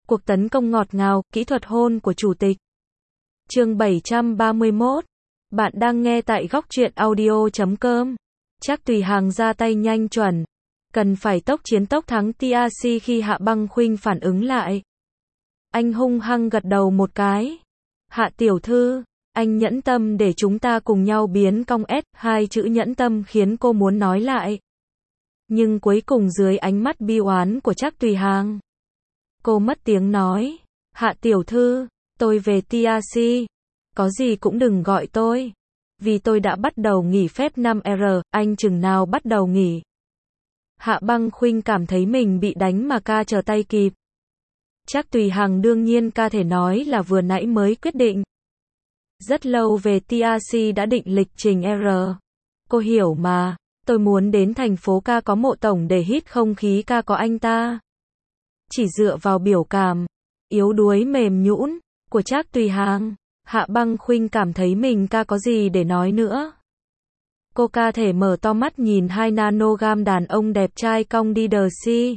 Cuộc tấn công ngọt ngào, kỹ thuật hôn của chủ tịch. Chương 731. Bạn đang nghe tại góc truyện audio.com. Trác Tùy Hằng ra tay nhanh chuẩn. Cần phải tốc chiến tốc thắng TRC khi Hạ Băng Khuynh phản ứng lại. Anh hung hăng gật đầu một cái. Hạ tiểu thư, anh nhẫn tâm để chúng ta cùng nhau biến cong S. Hai chữ nhẫn tâm khiến cô muốn nói lại. Nhưng cuối cùng dưới ánh mắt bi oán của Trác Tùy Hằng, cô mất tiếng nói. Hạ tiểu thư, tôi về TRC. Có gì cũng đừng gọi tôi. Vì tôi đã bắt đầu nghỉ phép 5R, anh chừng nào bắt đầu nghỉ. Hạ Băng Khuynh cảm thấy mình bị đánh mà ca trở tay kịp. Trác Tùy Hằng đương nhiên ca thể nói là vừa nãy mới quyết định. Rất lâu về TRC đã định lịch trình R. Cô hiểu mà, tôi muốn đến thành phố ca có mộ tổng để hít không khí ca có anh ta. Chỉ dựa vào biểu cảm yếu đuối mềm nhũn của Trác Tùy Hằng, Hạ Băng Khuynh cảm thấy mình ca có gì để nói nữa. Cô ca thể mở to mắt nhìn 2 nanogam đàn ông đẹp trai cong đi đờ si.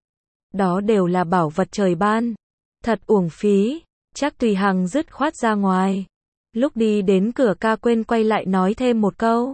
Đó đều là bảo vật trời ban. Thật uổng phí. Trác Tùy Hằng dứt khoát ra ngoài. Lúc đi đến cửa ca quên quay lại nói thêm một câu.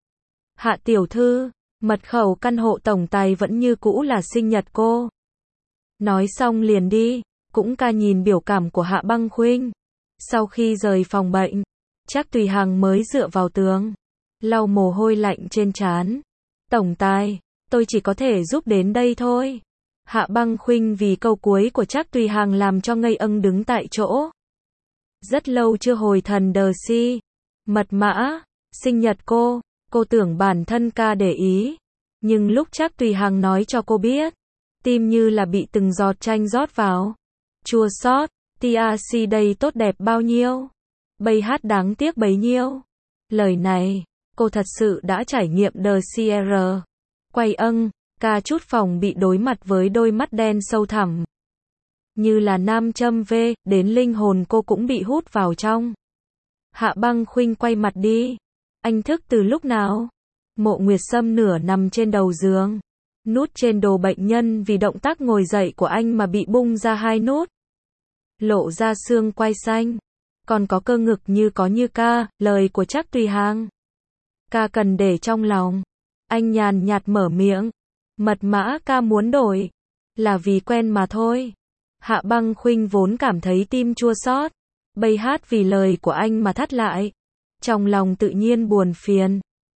Hạ tiểu thư, mật khẩu căn hộ tổng tài vẫn như cũ là sinh nhật cô. Nói xong liền đi, cũng ca nhìn biểu cảm của Hạ Băng Khuynh. Sau khi rời phòng bệnh, Trác Tùy Hằng mới dựa vào tường, lau mồ hôi lạnh trên trán. Tổng tài, tôi chỉ có thể giúp đến đây thôi. Hạ Băng Khuynh vì câu cuối của Trác Tùy Hằng làm cho ngây âng đứng tại chỗ. Rất lâu chưa hồi thần đờ si. Mật mã, sinh nhật cô tưởng bản thân ca để ý. Nhưng lúc Trác Tùy Hằng nói cho cô biết, tim như là bị từng giọt chanh rót vào. Chua xót, TRC đây tốt đẹp bao nhiêu, bay hát đáng tiếc bấy nhiêu. Lời này, cô thật sự đã trải nghiệm đờ CR. Quay ca chút phòng bị đối mặt với đôi mắt đen sâu thẳm. Như là nam châm V, đến linh hồn cô cũng bị hút vào trong. Hạ Băng Khuynh quay mặt đi. Anh thức từ lúc nào? Mộ Nguyệt Sâm nửa nằm trên đầu giường. Nút trên đồ bệnh nhân vì động tác ngồi dậy của anh mà bị bung ra 2 nút. Lộ ra xương quai xanh. Còn có cơ ngực như có như ca, lời của Trác Tùy Hằng. Ca cần để trong lòng. Anh nhàn nhạt mở miệng. Mật mã ca muốn đổi. Là vì quen mà thôi. Hạ Băng Khuynh vốn cảm thấy tim chua xót. Bay hát vì lời của anh mà thắt lại. Trong lòng tự nhiên buồn phiền.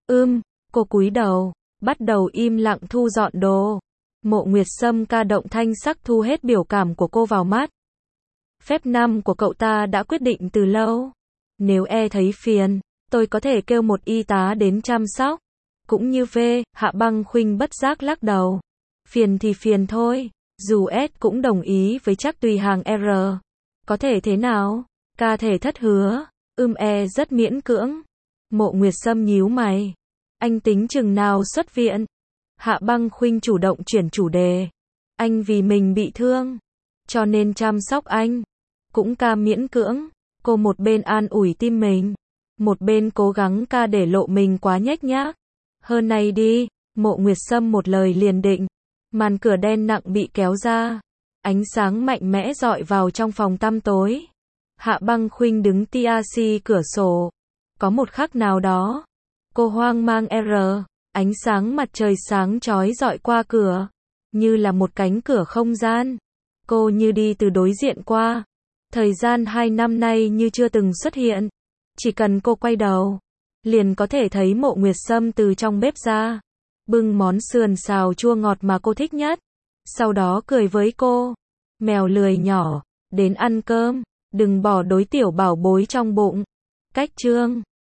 Cô cúi đầu, bắt đầu im lặng thu dọn đồ. Mộ Nguyệt Sâm ca động thanh sắc thu hết biểu cảm của cô vào mắt. Phép 5 của cậu ta đã quyết định từ lâu. Nếu thấy phiền, tôi có thể kêu một y tá đến chăm sóc. Cũng như V, Hạ Băng Khuynh bất giác lắc đầu. Phiền thì phiền thôi, dù S cũng đồng ý với Trác Tùy Hằng R. Có thể thế nào? Ca thể thất hứa. Rất miễn cưỡng. Mộ Nguyệt Sâm nhíu mày. Anh tính chừng nào xuất viện? Hạ Băng Khuynh chủ động chuyển chủ đề. Anh vì mình bị thương, cho nên chăm sóc anh. Cũng ca miễn cưỡng. Cô một bên an ủi tim mình, một bên cố gắng ca để lộ mình quá nhếch nhác. Hơn này đi. Mộ Nguyệt Sâm một lời liền định. Màn cửa đen nặng bị kéo ra. Ánh sáng mạnh mẽ dọi vào trong phòng tăm tối. Hạ Băng Khuynh đứng TRC cửa sổ. Có một khắc nào đó, cô hoang mang R. Ánh sáng mặt trời sáng chói dọi qua cửa, như là một cánh cửa không gian. Cô như đi từ đối diện qua. Thời gian 2 năm nay như chưa từng xuất hiện. Chỉ cần cô quay đầu, liền có thể thấy Mộ Nguyệt Sâm từ trong bếp ra, bưng món sườn xào chua ngọt mà cô thích nhất. Sau đó cười với cô. Mèo lười nhỏ, đến ăn cơm, đừng bỏ đối tiểu bảo bối trong bụng. Cách chương